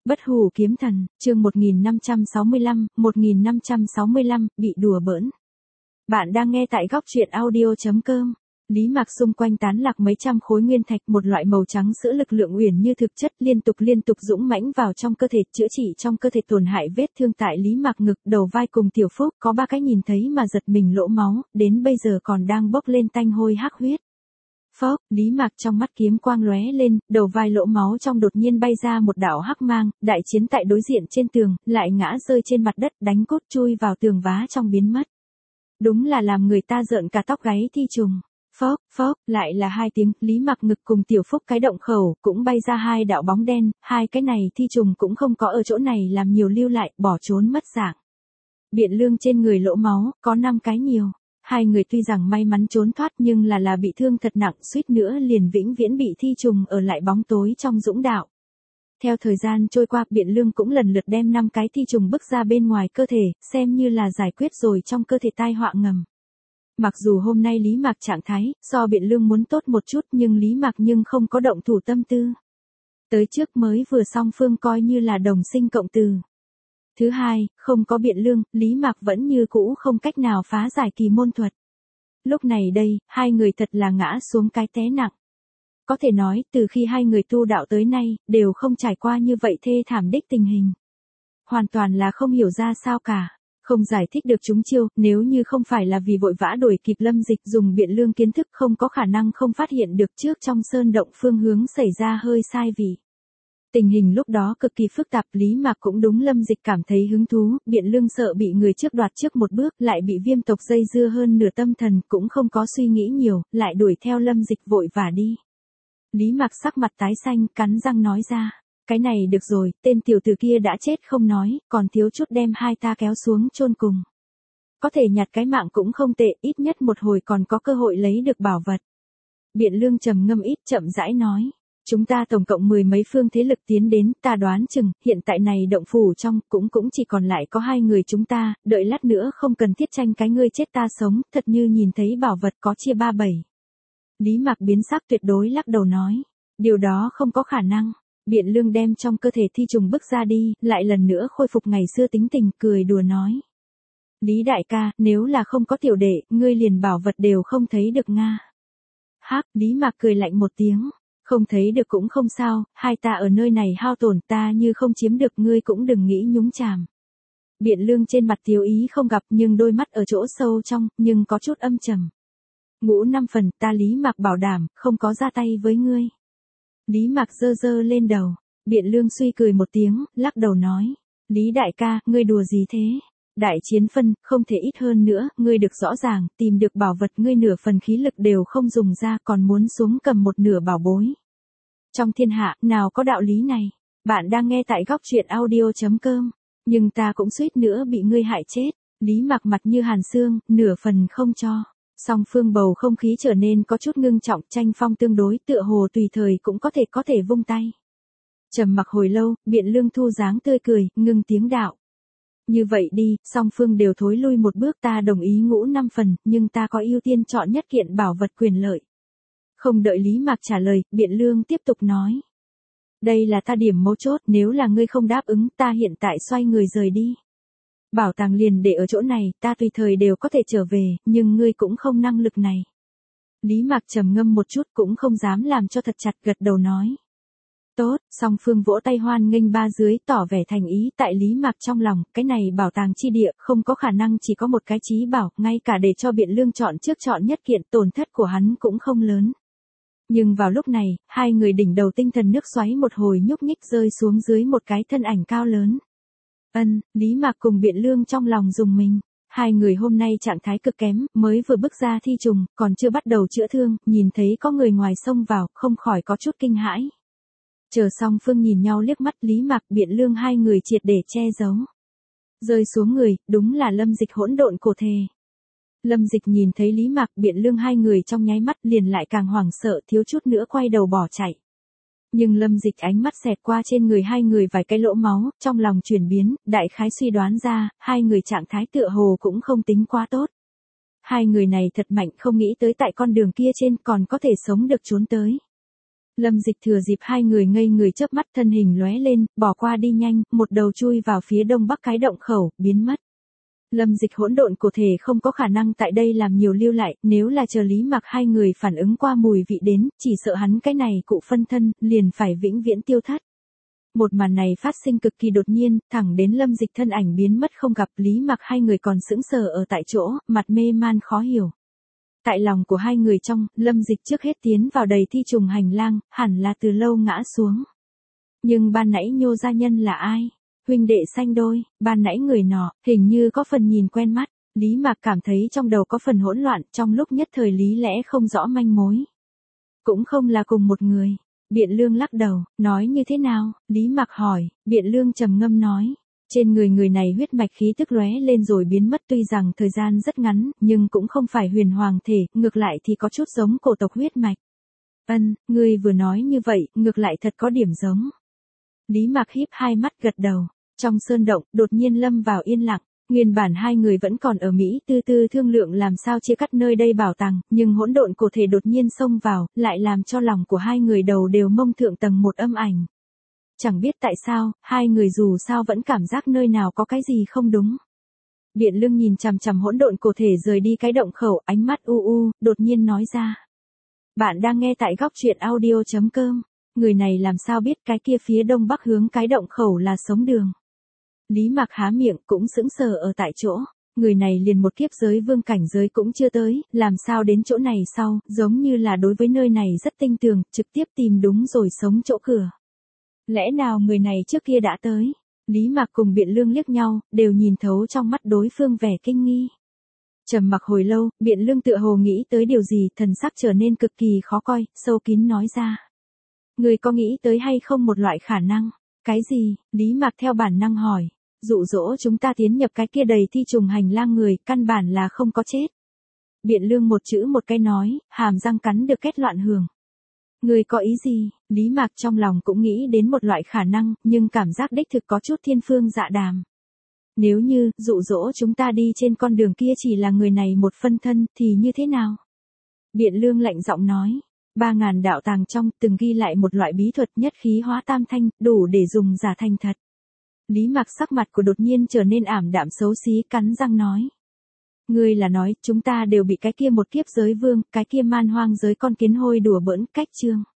Bất hủ kiếm thần, chương 1565, bị đùa bỡn. Bạn đang nghe tại góc truyện audio.com. Lý Mạc xung quanh tán lạc mấy trăm khối nguyên thạch, một loại màu trắng sữa lực lượng uyển như thực chất liên tục dũng mãnh vào trong cơ thể, chữa trị trong cơ thể tổn hại vết thương tại Lý Mạc ngực, đầu vai cùng tiểu phúc, có 3 cái nhìn thấy mà giật mình lỗ máu, đến bây giờ còn đang bốc lên tanh hôi hắc huyết. Phốc, Lý Mạc trong mắt kiếm quang lóe lên, đầu vai lỗ máu trong đột nhiên bay ra một đạo hắc mang, đại chiến tại đối diện trên tường, lại ngã rơi trên mặt đất, đánh cốt chui vào tường vá trong biến mất. Đúng là làm người ta rợn cả tóc gáy thi trùng. Phốc, lại là 2 tiếng, Lý Mạc ngực cùng tiểu phúc cái động khẩu, cũng bay ra 2 đạo bóng đen, 2 cái này thi trùng cũng không có ở chỗ này làm nhiều lưu lại, bỏ trốn mất dạng. Biện Lương trên người lỗ máu, có 5 cái nhiều. 2 người tuy rằng may mắn trốn thoát nhưng là bị thương thật nặng, suýt nữa liền vĩnh viễn bị thi trùng ở lại bóng tối trong dũng đạo. Theo thời gian trôi qua, Biện Lương cũng lần lượt đem 5 cái thi trùng bức ra bên ngoài cơ thể, xem như là giải quyết rồi trong cơ thể tai họa ngầm. Mặc dù hôm nay Lý Mạc trạng thái, so Biện Lương muốn tốt một chút nhưng Lý Mạc không có động thủ tâm tư. Tới trước mới vừa song phương coi như là đồng sinh cộng từ. Thứ hai, không có Biện Lương, Lý Mạc vẫn như cũ không cách nào phá giải kỳ môn thuật. Lúc này đây, 2 người thật là ngã xuống cái té nặng. Có thể nói, từ khi 2 người tu đạo tới nay, đều không trải qua như vậy thê thảm đích tình hình. Hoàn toàn là không hiểu ra sao cả. Không giải thích được chúng chiêu, nếu như không phải là vì vội vã đuổi kịp Lâm Dịch dùng Biện Lương kiến thức không có khả năng không phát hiện được trước trong sơn động phương hướng xảy ra hơi sai vị. Tình hình lúc đó cực kỳ phức tạp, Lý Mạc cũng đúng Lâm Dịch cảm thấy hứng thú, Biện Lương sợ bị người trước đoạt trước một bước, lại bị viêm tộc dây dưa hơn nửa tâm thần, cũng không có suy nghĩ nhiều, lại đuổi theo Lâm Dịch vội vã đi. Lý Mạc sắc mặt tái xanh, cắn răng nói ra, cái này được rồi, tên tiểu tử kia đã chết không nói, còn thiếu chút đem 2 ta kéo xuống chôn cùng. Có thể nhặt cái mạng cũng không tệ, ít nhất một hồi còn có cơ hội lấy được bảo vật. Biện Lương trầm ngâm ít chậm rãi nói. Chúng ta tổng cộng 10 mấy phương thế lực tiến đến, ta đoán chừng, hiện tại này động phủ trong, cũng chỉ còn lại có 2 người chúng ta, đợi lát nữa không cần thiết tranh cái ngươi chết ta sống, thật như nhìn thấy bảo vật có chia 3-7. Lý Mạc biến sắc tuyệt đối lắc đầu nói, điều đó không có khả năng. Biện Lương đem trong cơ thể thi trùng bức ra đi, lại lần nữa khôi phục ngày xưa tính tình, cười đùa nói. Lý đại ca, nếu là không có tiểu đệ, ngươi liền bảo vật đều không thấy được nga. Hắc, Lý Mạc cười lạnh một tiếng. Không thấy được cũng không sao, 2 ta ở nơi này hao tổn, ta như không chiếm được ngươi cũng đừng nghĩ nhúng chàm. Biện Lương trên mặt thiếu ý không gặp nhưng đôi mắt ở chỗ sâu trong, nhưng có chút âm trầm. Ngũ 5 phần, ta Lý Mạc bảo đảm, không có ra tay với ngươi. Lý Mạc giơ lên đầu, Biện Lương suy cười một tiếng, lắc đầu nói. Lý đại ca, ngươi đùa gì thế? Đại chiến phân, không thể ít hơn nữa, ngươi được rõ ràng, tìm được bảo vật ngươi nửa phần khí lực đều không dùng ra còn muốn xuống cầm một nửa bảo bối. Trong thiên hạ, nào có đạo lý này? Bạn đang nghe tại góc truyện audio.com, nhưng ta cũng suýt nữa bị ngươi hại chết. Lý Mạc mặt như hàn xương, nửa phần không cho. Song phương bầu không khí trở nên có chút ngưng trọng, tranh phong tương đối, tựa hồ tùy thời cũng có thể vung tay. Trầm mặc hồi lâu, Biện Lương thu dáng tươi cười, ngưng tiếng đạo. Như vậy đi, song phương đều thối lui một bước, ta đồng ý ngũ 5 phần, nhưng ta có ưu tiên chọn nhất kiện bảo vật quyền lợi. Không đợi Lý Mạc trả lời, Biện Lương tiếp tục nói. Đây là ta điểm mấu chốt, nếu là ngươi không đáp ứng, ta hiện tại xoay người rời đi. Bảo tàng liền để ở chỗ này, ta tùy thời đều có thể trở về, nhưng ngươi cũng không năng lực này. Lý Mạc trầm ngâm một chút cũng không dám làm cho thật chặt, gật đầu nói. Tốt, song phương vỗ tay hoan nghênh ba dưới, tỏ vẻ thành ý, tại Lý Mạc trong lòng, cái này bảo tàng chi địa, không có khả năng chỉ có một cái chí bảo, ngay cả để cho Biện Lương chọn trước chọn nhất kiện, tổn thất của hắn cũng không lớn. Nhưng vào lúc này, 2 người đỉnh đầu tinh thần nước xoáy một hồi nhúc nhích rơi xuống dưới một cái thân ảnh cao lớn. Lý Mạc cùng Biện Lương trong lòng rùng mình. 2 người hôm nay trạng thái cực kém, mới vừa bước ra thi trùng, còn chưa bắt đầu chữa thương, nhìn thấy có người ngoài xông vào, không khỏi có chút kinh hãi. Chờ song phương nhìn nhau liếc mắt, Lý Mạc Biện Lương 2 người triệt để che giấu. Rơi xuống người, đúng là Lâm Dịch hỗn độn cổ thề. Lâm Dịch nhìn thấy Lý Mạc Biện Lương 2 người trong nháy mắt liền lại càng hoảng sợ, thiếu chút nữa quay đầu bỏ chạy. Nhưng Lâm Dịch ánh mắt xẹt qua trên người 2 người vài cái lỗ máu, trong lòng chuyển biến, đại khái suy đoán ra, 2 người trạng thái tựa hồ cũng không tính quá tốt. 2 người này thật mạnh, không nghĩ tới tại con đường kia trên còn có thể sống được trốn tới. Lâm Dịch thừa dịp hai người ngây người chớp mắt thân hình lóe lên, bỏ qua đi nhanh, một đầu chui vào phía đông bắc cái động khẩu, biến mất. Lâm Dịch hỗn độn cổ thể không có khả năng tại đây làm nhiều lưu lại, nếu là chờ Lý Mặc hai người phản ứng qua mùi vị đến, chỉ sợ hắn cái này cụ phân thân, liền phải vĩnh viễn tiêu thất. Một màn này phát sinh cực kỳ đột nhiên, thẳng đến Lâm Dịch thân ảnh biến mất không gặp, Lý Mặc hai người còn sững sờ ở tại chỗ, mặt mê man khó hiểu. Tại lòng của hai người trong, Lâm Dịch trước hết tiến vào đầy thi trùng hành lang, hẳn là từ lâu ngã xuống. Nhưng ban nãy nhô gia nhân là ai? Huynh đệ sanh đôi, ban nãy người nọ, hình như có phần nhìn quen mắt. Lý Mạc cảm thấy trong đầu có phần hỗn loạn, trong lúc nhất thời lý lẽ không rõ manh mối. Cũng không là cùng một người. Biện Lương lắc đầu, nói như thế nào? Lý Mạc hỏi, Biện Lương trầm ngâm nói. Trên người người này huyết mạch khí tức lóe lên rồi biến mất, tuy rằng thời gian rất ngắn, nhưng cũng không phải huyền hoàng thể, ngược lại thì có chút giống cổ tộc huyết mạch. Ngươi vừa nói như vậy, ngược lại thật có điểm giống. Lý Mạc híp hai mắt gật đầu. Trong sơn động, đột nhiên lâm vào yên lặng. Nguyên bản hai người vẫn còn ở Mỹ tư tư thương lượng làm sao chia cắt nơi đây bảo tàng, nhưng hỗn độn cổ thể đột nhiên xông vào, lại làm cho lòng của hai người đầu đều mông thượng tầng một âm ảnh. Chẳng biết tại sao, hai người dù sao vẫn cảm giác nơi nào có cái gì không đúng. Biện Lương nhìn chằm chằm hỗn độn cổ thể rời đi cái động khẩu, ánh mắt đột nhiên nói ra. Bạn đang nghe tại góc truyện audio.com. Người này làm sao biết cái kia phía đông bắc hướng cái động khẩu là sống đường. Lý Mạc há miệng cũng sững sờ ở tại chỗ. Người này liền một kiếp giới vương cảnh giới cũng chưa tới, làm sao đến chỗ này sau, giống như là đối với nơi này rất tinh tường, trực tiếp tìm đúng rồi sống chỗ cửa. Lẽ nào người này trước kia đã tới? Lý Mạc cùng Biện Lương liếc nhau, đều nhìn thấu trong mắt đối phương vẻ kinh nghi. Trầm mặc hồi lâu, Biện Lương tựa hồ nghĩ tới điều gì, thần sắc trở nên cực kỳ khó coi, sâu kín nói ra. Người có nghĩ tới hay không một loại khả năng? Cái gì? Lý Mạc theo bản năng hỏi. Dụ dỗ chúng ta tiến nhập cái kia đầy thi trùng hành lang người, căn bản là không có chết. Biện Lương một chữ một cái nói, hàm răng cắn được kết loạn hưởng. Người có ý gì? Lý Mạc trong lòng cũng nghĩ đến một loại khả năng, nhưng cảm giác đích thực có chút thiên phương dạ đàm. Nếu như, dụ dỗ chúng ta đi trên con đường kia chỉ là người này một phân thân, thì như thế nào? Biện Lương lạnh giọng nói. 3.000 đạo tàng trong, từng ghi lại một loại bí thuật nhất khí hóa tam thanh, đủ để dùng giả thành thật. Lý Mạc sắc mặt của đột nhiên trở nên ảm đạm xấu xí, cắn răng nói. Ngươi là nói, chúng ta đều bị cái kia một kiếp giới vương, cái kia man hoang giới con kiến hôi đùa bỡn cách chương.